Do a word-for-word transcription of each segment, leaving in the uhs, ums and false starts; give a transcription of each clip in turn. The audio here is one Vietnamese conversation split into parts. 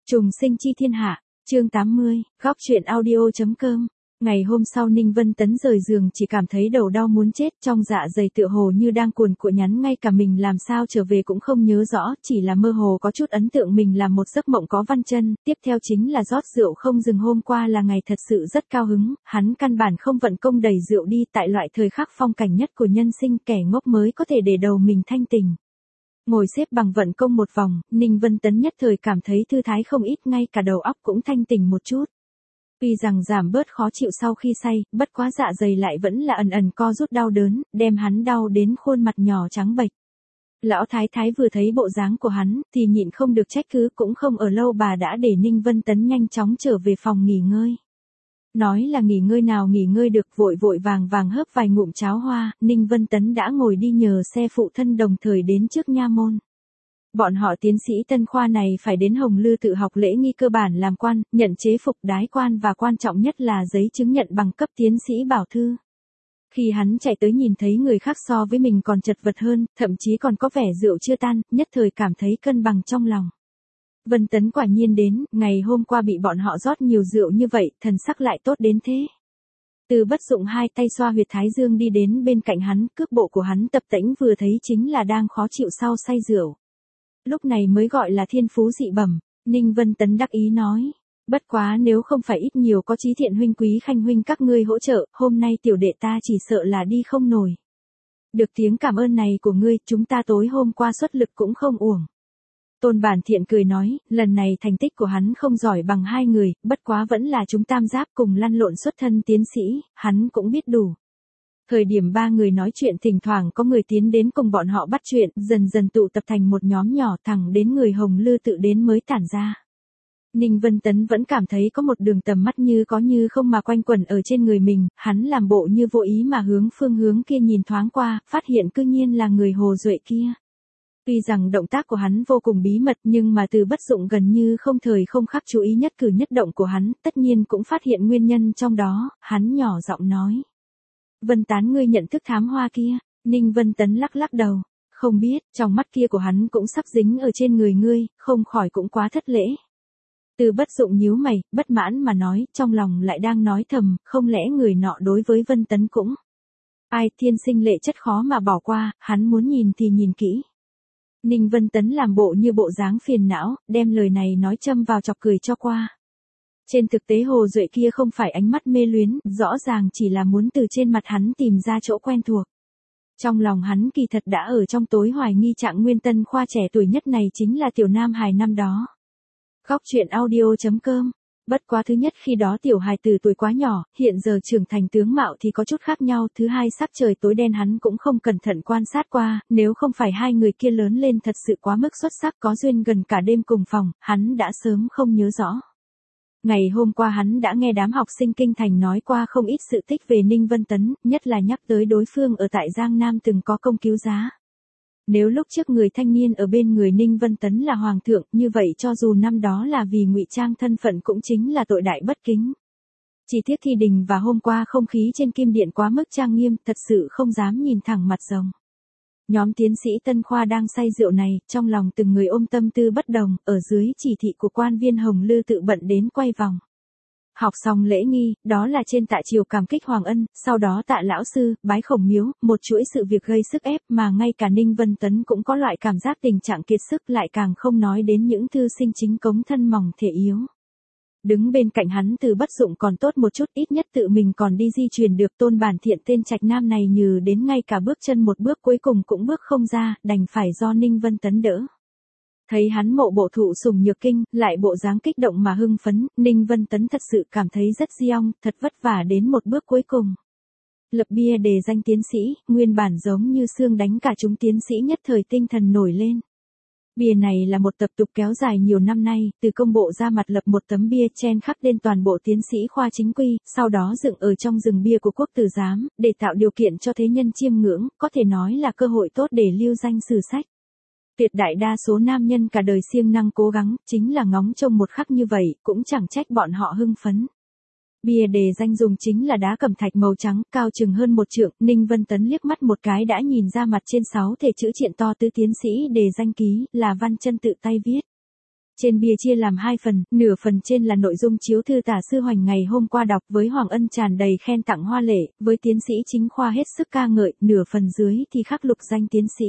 Trùng sinh chi thiên hạ, chương tám mươi, góc truyện audio.com. Ngày hôm sau Ninh Vân Tấn rời giường chỉ cảm thấy đầu đau muốn chết, trong dạ dày tựa hồ như đang cuồn cuộn nhắn, ngay cả mình làm sao trở về cũng không nhớ rõ, chỉ là mơ hồ có chút ấn tượng mình làm một giấc mộng có văn chân, tiếp theo chính là rót rượu không dừng. Hôm qua là ngày thật sự rất cao hứng, hắn căn bản không vận công đẩy rượu đi, tại loại thời khắc phong cảnh nhất của nhân sinh, kẻ ngốc mới có thể để đầu mình thanh tình. Ngồi xếp bằng vận công một vòng, Ninh Vân Tấn nhất thời cảm thấy thư thái không ít, ngay cả đầu óc cũng thanh tỉnh một chút. Tuy rằng giảm bớt khó chịu sau khi say, bất quá dạ dày lại vẫn là ẩn ẩn co rút đau đớn, đem hắn đau đến khuôn mặt nhỏ trắng bệch. Lão thái thái vừa thấy bộ dáng của hắn, thì nhịn không được trách cứ, cũng không ở lâu bà đã để Ninh Vân Tấn nhanh chóng trở về phòng nghỉ ngơi. Nói là nghỉ ngơi nào nghỉ ngơi được, vội vội vàng vàng hớp vài ngụm cháo hoa, Ninh Vân Tấn đã ngồi đi nhờ xe phụ thân đồng thời đến trước nha môn. Bọn họ tiến sĩ Tân Khoa này phải đến Hồng Lư tự học lễ nghi cơ bản làm quan, nhận chế phục đái quan và quan trọng nhất là giấy chứng nhận bằng cấp tiến sĩ bảo thư. Khi hắn chạy tới nhìn thấy người khác so với mình còn chật vật hơn, thậm chí còn có vẻ rượu chưa tan, nhất thời cảm thấy cân bằng trong lòng. Vân Tấn quả nhiên đến, ngày hôm qua bị bọn họ rót nhiều rượu như vậy, thần sắc lại tốt đến thế. Từ Bất Dụng hai tay xoa huyệt thái dương đi đến bên cạnh hắn, cước bộ của hắn tập tễnh, vừa thấy chính là đang khó chịu sau say rượu. Lúc này mới gọi là thiên phú dị bẩm, Ninh Vân Tấn đắc ý nói. Bất quá nếu không phải ít nhiều có Chí Thiện huynh Quý Khanh huynh các ngươi hỗ trợ, hôm nay tiểu đệ ta chỉ sợ là đi không nổi. Được tiếng cảm ơn này của ngươi, chúng ta tối hôm qua xuất lực cũng không uổng. Tôn Bản Thiện cười nói, lần này thành tích của hắn không giỏi bằng hai người, bất quá vẫn là chúng tam giáp cùng lăn lộn xuất thân tiến sĩ, hắn cũng biết đủ. Thời điểm ba người nói chuyện, thỉnh thoảng có người tiến đến cùng bọn họ bắt chuyện, dần dần tụ tập thành một nhóm nhỏ, thẳng đến người Hồng Lư tự đến mới tản ra. Ninh Vân Tấn vẫn cảm thấy có một đường tầm mắt như có như không mà quanh quẩn ở trên người mình, hắn làm bộ như vô ý mà hướng phương hướng kia nhìn thoáng qua, phát hiện cư nhiên là người Hồ Duệ kia. Tuy rằng động tác của hắn vô cùng bí mật, nhưng mà Từ Bất Dụng gần như không thời không khắc chú ý nhất cử nhất động của hắn, tất nhiên cũng phát hiện nguyên nhân trong đó, hắn nhỏ giọng nói. Vân Tán, ngươi nhận thức thám hoa kia? Ninh Vân Tấn lắc lắc đầu, không biết, trong mắt kia của hắn cũng sắp dính ở trên người ngươi, không khỏi cũng quá thất lễ. Từ Bất Dụng nhíu mày, bất mãn mà nói, trong lòng lại đang nói thầm, không lẽ người nọ đối với Vân Tấn cũng. Ai, thiên sinh lệ chất khó mà bỏ qua, hắn muốn nhìn thì nhìn kỹ. Ninh Vân Tấn làm bộ như bộ dáng phiền não, đem lời này nói châm vào chọc cười cho qua. Trên thực tế Hồ Duệ kia không phải ánh mắt mê luyến, rõ ràng chỉ là muốn từ trên mặt hắn tìm ra chỗ quen thuộc. Trong lòng hắn kỳ thật đã ở trong tối hoài nghi Trạng Nguyên Tân Khoa trẻ tuổi nhất này chính là tiểu nam hài năm đó. Góc truyện audio.com. Bất quá thứ nhất, khi đó tiểu hài từ tuổi quá nhỏ, hiện giờ trưởng thành tướng mạo thì có chút khác nhau. Thứ hai, sắc trời tối đen hắn cũng không cẩn thận quan sát qua, nếu không phải hai người kia lớn lên thật sự quá mức xuất sắc, có duyên gần cả đêm cùng phòng, hắn đã sớm không nhớ rõ. Ngày hôm qua hắn đã nghe đám học sinh kinh thành nói qua không ít sự tích về Ninh Vân Tấn, nhất là nhắc tới đối phương ở tại Giang Nam từng có công cứu giá. Nếu lúc trước người thanh niên ở bên người Ninh Vân Tấn là hoàng thượng, như vậy cho dù năm đó là vì ngụy trang thân phận cũng chính là tội đại bất kính. Chỉ tiếc thi đình và hôm qua không khí trên Kim Điện quá mức trang nghiêm, thật sự không dám nhìn thẳng mặt rồng. Nhóm tiến sĩ Tân Khoa đang say rượu này, trong lòng từng người ôm tâm tư bất đồng, ở dưới chỉ thị của quan viên Hồng Lư tự bận đến quay vòng. Học xong lễ nghi, đó là trên tạ triều cảm kích Hoàng Ân, sau đó tạ lão sư, bái Khổng Miếu, một chuỗi sự việc gây sức ép mà ngay cả Ninh Vân Tấn cũng có loại cảm giác tình trạng kiệt sức, lại càng không nói đến những thư sinh chính cống thân mỏng thể yếu. Đứng bên cạnh hắn Từ Bất Dụng còn tốt một chút, ít nhất tự mình còn đi di chuyển được. Tôn Bản Thiện tên trạch nam này như đến ngay cả bước chân một bước cuối cùng cũng bước không ra, đành phải do Ninh Vân Tấn đỡ. Thấy hắn mộ bộ thụ sùng nhược kinh, lại bộ dáng kích động mà hưng phấn, Ninh Vân Tấn thật sự cảm thấy rất diong, thật vất vả đến một bước cuối cùng. Lập bia đề danh tiến sĩ, nguyên bản giống như xương đánh cả chúng tiến sĩ nhất thời tinh thần nổi lên. Bia này là một tập tục kéo dài nhiều năm nay, từ công bộ ra mặt lập một tấm bia chen khắc lên toàn bộ tiến sĩ khoa chính quy, sau đó dựng ở trong rừng bia của quốc tử giám, để tạo điều kiện cho thế nhân chiêm ngưỡng, có thể nói là cơ hội tốt để lưu danh sử sách. Tuyệt đại đa số nam nhân cả đời siêng năng cố gắng, chính là ngóng trông một khắc như vậy, cũng chẳng trách bọn họ hưng phấn. Bia đề danh dùng chính là đá cẩm thạch màu trắng, cao chừng hơn một trượng, Ninh Vân Tấn liếc mắt một cái đã nhìn ra mặt trên sáu thể chữ triện to tứ tiến sĩ đề danh ký, là văn chân tự tay viết. trên bia chia làm hai phần, nửa phần trên là nội dung chiếu thư tả sư Hoành ngày hôm qua đọc với Hoàng Ân tràn đầy khen tặng hoa lệ, với tiến sĩ chính khoa hết sức ca ngợi, nửa phần dưới thì khắc lục danh tiến sĩ.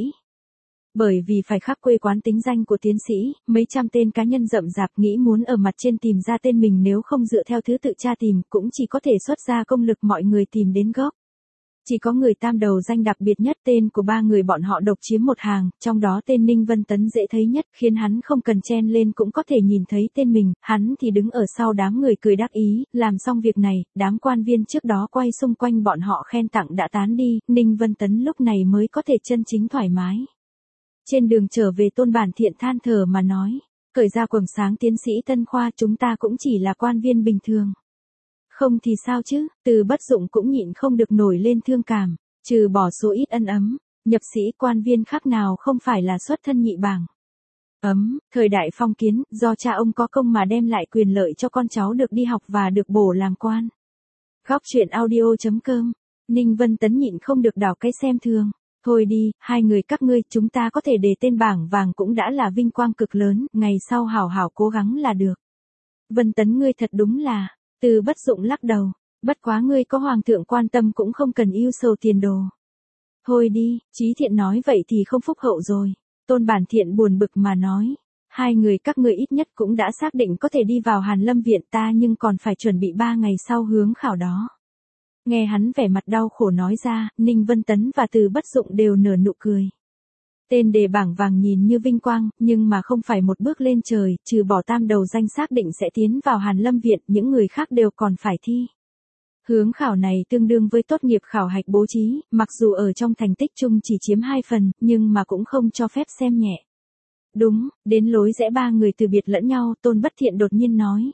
Bởi vì phải khắc quê quán tính danh của tiến sĩ, mấy trăm tên cá nhân rậm rạp nghĩ muốn ở mặt trên tìm ra tên mình nếu không dựa theo thứ tự tra tìm cũng chỉ có thể xuất ra công lực mọi người tìm đến gốc. Chỉ có người tam đầu danh đặc biệt nhất tên của ba người bọn họ độc chiếm một hàng, trong đó tên Ninh Vân Tấn dễ thấy nhất khiến hắn không cần chen lên cũng có thể nhìn thấy tên mình, hắn thì đứng ở sau đám người cười đắc ý, làm xong việc này, đám quan viên trước đó quay xung quanh bọn họ khen tặng đã tán đi, Ninh Vân Tấn lúc này mới có thể chân chính thoải mái. Trên đường trở về Tôn Bản Thiện than thở mà nói, cởi ra quầng sáng tiến sĩ Tân Khoa chúng ta cũng chỉ là quan viên bình thường. Không thì sao chứ, Từ Bất Dụng cũng nhịn không được nổi lên thương cảm, trừ bỏ số ít ân ấm, nhập sĩ quan viên khác nào không phải là xuất thân nhị bảng. Ấm, thời đại phong kiến, do cha ông có công mà đem lại quyền lợi cho con cháu được đi học và được bổ làm quan. Góc truyện audio chấm com, Ninh Vân Tấn nhịn không được đảo cái xem thường. Thôi đi, hai người các ngươi chúng ta có thể đề tên bảng vàng cũng đã là vinh quang cực lớn, ngày sau hảo hảo cố gắng là được. Vân Tấn ngươi thật đúng là, Từ Bất Dụng lắc đầu, bất quá ngươi có hoàng thượng quan tâm cũng không cần yêu sầu tiền đồ. Thôi đi, Chí Thiện nói vậy thì không phúc hậu rồi. Tôn Bản Thiện buồn bực mà nói, hai người các ngươi ít nhất cũng đã xác định có thể đi vào Hàn Lâm Viện ta nhưng còn phải chuẩn bị ba ngày sau hướng khảo đó. Nghe hắn vẻ mặt đau khổ nói ra, Ninh Vân Tấn và Từ Bất Dụng đều nở nụ cười. Tên đề bảng vàng nhìn như vinh quang, nhưng mà không phải một bước lên trời, trừ bỏ tam đầu danh xác định sẽ tiến vào Hàn Lâm Viện, những người khác đều còn phải thi. Hướng khảo này tương đương với tốt nghiệp khảo hạch bố trí, mặc dù ở trong thành tích chung chỉ chiếm hai phần, nhưng mà cũng không cho phép xem nhẹ. Đúng, đến lối rẽ ba người từ biệt lẫn nhau, Tôn Bất Thiện đột nhiên nói.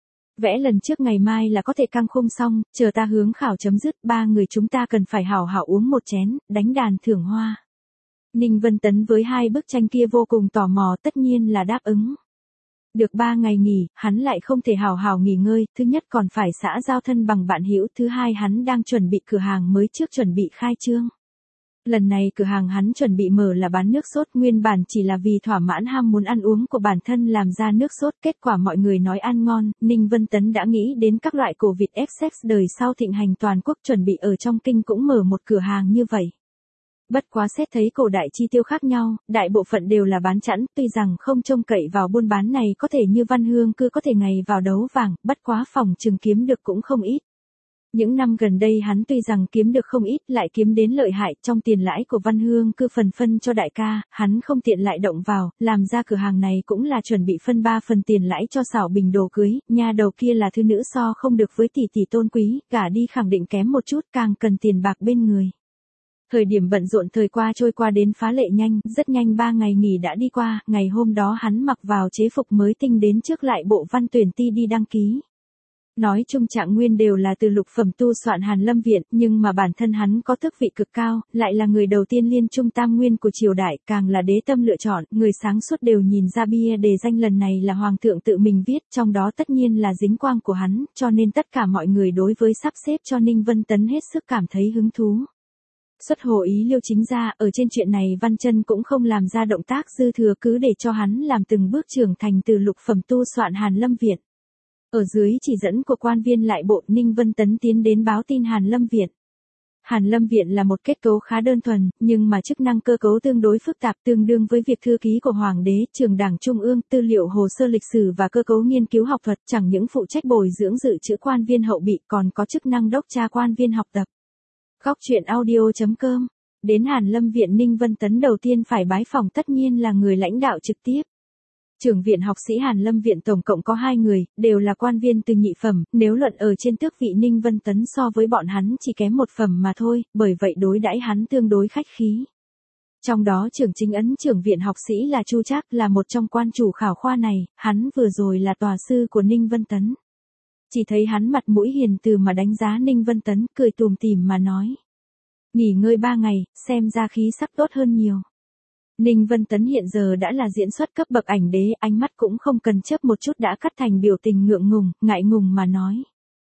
Vẽ lần trước ngày mai là có thể căng khung xong, chờ ta hướng khảo chấm dứt, ba người chúng ta cần phải hảo hảo uống một chén, đánh đàn thưởng hoa. Ninh Vân Tấn với hai bức tranh kia vô cùng tò mò tất nhiên là đáp ứng. Được ba ngày nghỉ, hắn lại không thể hảo hảo nghỉ ngơi, thứ nhất còn phải xã giao thân bằng bạn hữu, thứ hai hắn đang chuẩn bị cửa hàng mới trước chuẩn bị khai trương. Lần này cửa hàng hắn chuẩn bị mở là bán nước sốt, nguyên bản chỉ là vì thỏa mãn ham muốn ăn uống của bản thân làm ra nước sốt, kết quả mọi người nói ăn ngon, Ninh Vân Tấn đã nghĩ đến các loại cổ vịt ép sex đời sau thịnh hành toàn quốc chuẩn bị ở trong kinh cũng mở một cửa hàng như vậy. Bất quá xét thấy cổ đại chi tiêu khác nhau, đại bộ phận đều là bán chẵn, tuy rằng không trông cậy vào buôn bán này có thể như Văn Hương Cư có thể ngày vào đấu vàng, bất quá phòng chừng kiếm được cũng không ít. Những năm gần đây hắn tuy rằng kiếm được không ít lại kiếm đến lợi hại trong tiền lãi của Văn Hương Cư phần phân cho đại ca, hắn không tiện lại động vào, làm ra cửa hàng này cũng là chuẩn bị phân ba phần tiền lãi cho Xảo Bình đồ cưới, nhà đầu kia là thư nữ so không được với tỷ tỷ tôn quý, cả đi khẳng định kém một chút càng cần tiền bạc bên người. Thời điểm bận rộn thời qua trôi qua đến phá lệ nhanh, rất nhanh ba ngày nghỉ đã đi qua, ngày hôm đó hắn mặc vào chế phục mới tinh đến trước lại bộ văn tuyển ti đi đăng ký. Nói chung Trạng Nguyên đều là từ lục phẩm tu soạn Hàn Lâm Viện, nhưng mà bản thân hắn có tước vị cực cao, lại là người đầu tiên liên trung tam nguyên của triều đại, càng là đế tâm lựa chọn, người sáng suốt đều nhìn ra bia đề danh lần này là hoàng thượng tự mình viết, trong đó tất nhiên là dính quang của hắn, cho nên tất cả mọi người đối với sắp xếp cho Ninh Vân Tấn hết sức cảm thấy hứng thú. Xuất hồ ý Liêu chính ra, ở trên chuyện này Văn Chân cũng không làm ra động tác dư thừa cứ để cho hắn làm từng bước trưởng thành từ lục phẩm tu soạn Hàn Lâm Viện. Ở dưới chỉ dẫn của quan viên lại bộ, Ninh Vân Tấn tiến đến báo tin Hàn Lâm Viện. Hàn Lâm Viện là một kết cấu khá đơn thuần, nhưng mà chức năng cơ cấu tương đối phức tạp tương đương với việc thư ký của Hoàng đế, trường đảng trung ương, tư liệu hồ sơ lịch sử và cơ cấu nghiên cứu học thuật, chẳng những phụ trách bồi dưỡng dự trữ quan viên hậu bị còn có chức năng đốc tra quan viên học tập. Góc truyện audio chấm com. Đến Hàn Lâm Viện Ninh Vân Tấn đầu tiên phải bái phỏng tất nhiên là người lãnh đạo trực tiếp. Trưởng viện học sĩ Hàn Lâm Viện tổng cộng có hai người, đều là quan viên từ nhị phẩm, nếu luận ở trên tước vị Ninh Vân Tấn so với bọn hắn chỉ kém một phẩm mà thôi, bởi vậy đối đãi hắn tương đối khách khí. Trong đó trưởng chính ấn trưởng viện học sĩ là Chu Trác là một trong quan chủ khảo khoa này, hắn vừa rồi là tòa sư của Ninh Vân Tấn. Chỉ thấy hắn mặt mũi hiền từ mà đánh giá Ninh Vân Tấn, cười tùm tìm mà nói. Nghỉ ngơi ba ngày, xem ra khí sắc tốt hơn nhiều. Ninh Vân Tấn hiện giờ đã là diễn xuất cấp bậc ảnh đế, ánh mắt cũng không cần chớp một chút đã cắt thành biểu tình ngượng ngùng, ngại ngùng mà nói.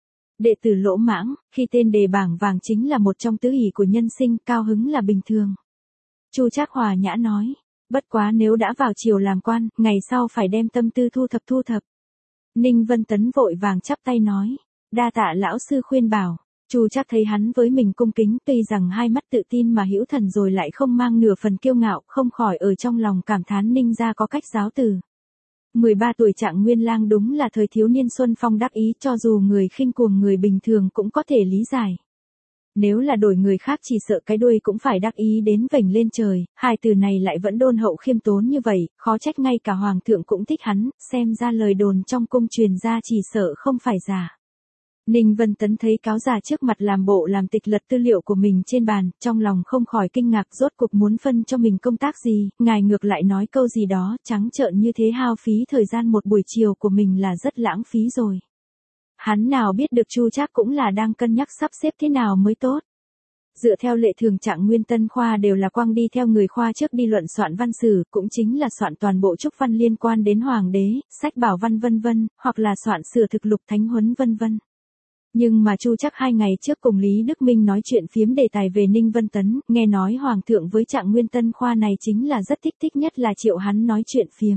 Đệ tử Lỗ Mãng, khi tên đề bảng vàng chính là một trong tứ hỷ của nhân sinh, cao hứng là bình thường. Chu Trác hòa nhã nói. Bất quá nếu đã vào triều làm quan, ngày sau phải đem tâm tư thu thập thu thập. Ninh Vân Tấn vội vàng chắp tay nói, đa tạ lão sư khuyên bảo. Chu Trác thấy hắn với mình cung kính, tuy rằng hai mắt tự tin mà hữu thần rồi lại không mang nửa phần kiêu ngạo, không khỏi ở trong lòng cảm thán Ninh gia có cách giáo từ. mười ba tuổi Trạng Nguyên Lang đúng là thời thiếu niên xuân phong đắc ý, cho dù người khinh cuồng người bình thường cũng có thể lý giải. Nếu là đổi người khác chỉ sợ cái đuôi cũng phải đắc ý đến vểnh lên trời, hai từ này lại vẫn đôn hậu khiêm tốn như vậy, khó trách ngay cả hoàng thượng cũng thích hắn, xem ra lời đồn trong cung truyền ra chỉ sợ không phải giả. Ninh Vân Tấn thấy cáo già trước mặt làm bộ làm tịch lật tư liệu của mình trên bàn, trong lòng không khỏi kinh ngạc, rốt cuộc muốn phân cho mình công tác gì, ngài ngược lại nói câu gì đó, trắng trợn như thế, hao phí thời gian một buổi chiều của mình là rất lãng phí rồi. Hắn nào biết được Chu Trác cũng là đang cân nhắc sắp xếp thế nào mới tốt. Dựa theo lệ thường Trạng Nguyên Tân khoa đều là quang đi theo người khoa trước đi luận soạn văn sử, cũng chính là soạn toàn bộ trúc văn liên quan đến hoàng đế, sách bảo văn vân vân, hoặc là soạn sửa thực lục thánh huấn vân vân. Nhưng mà Chu Trác hai ngày trước cùng Lý Đức Minh nói chuyện phiếm đề tài về Ninh Vân Tấn, nghe nói hoàng thượng với Trạng Nguyên Tân khoa này chính là rất thích, thích nhất là triệu hắn nói chuyện phiếm.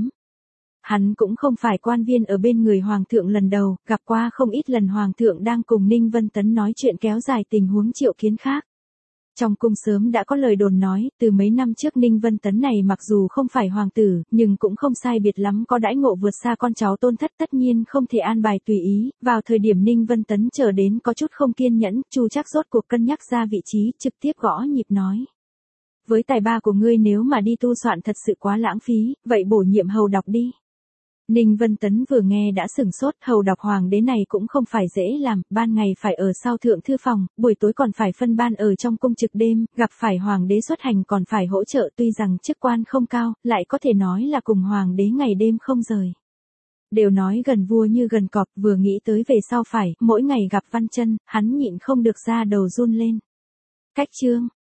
Hắn cũng không phải quan viên ở bên người hoàng thượng lần đầu, gặp qua không ít lần hoàng thượng đang cùng Ninh Vân Tấn nói chuyện kéo dài tình huống triệu kiến khác. Trong cung sớm đã có lời đồn nói, từ mấy năm trước Ninh Vân Tấn này mặc dù không phải hoàng tử, nhưng cũng không sai biệt lắm có đãi ngộ vượt xa con cháu tôn thất, tất nhiên không thể an bài tùy ý. Vào thời điểm Ninh Vân Tấn chờ đến có chút không kiên nhẫn, Chu Trác rốt cuộc cân nhắc ra vị trí, trực tiếp gõ nhịp nói. Với tài ba của ngươi nếu mà đi tu soạn thật sự quá lãng phí, vậy bổ nhiệm hầu đọc đi. Ninh Vân Tấn vừa nghe đã sửng sốt, hầu đọc hoàng đế này cũng không phải dễ làm, ban ngày phải ở sau thượng thư phòng, buổi tối còn phải phân ban ở trong cung trực đêm, gặp phải hoàng đế xuất hành còn phải hỗ trợ, tuy rằng chức quan không cao, lại có thể nói là cùng hoàng đế ngày đêm không rời. Đều nói gần vua như gần cọp, vừa nghĩ tới về sau phải, mỗi ngày gặp Văn Chân, hắn nhịn không được ra đầu run lên. Cách chương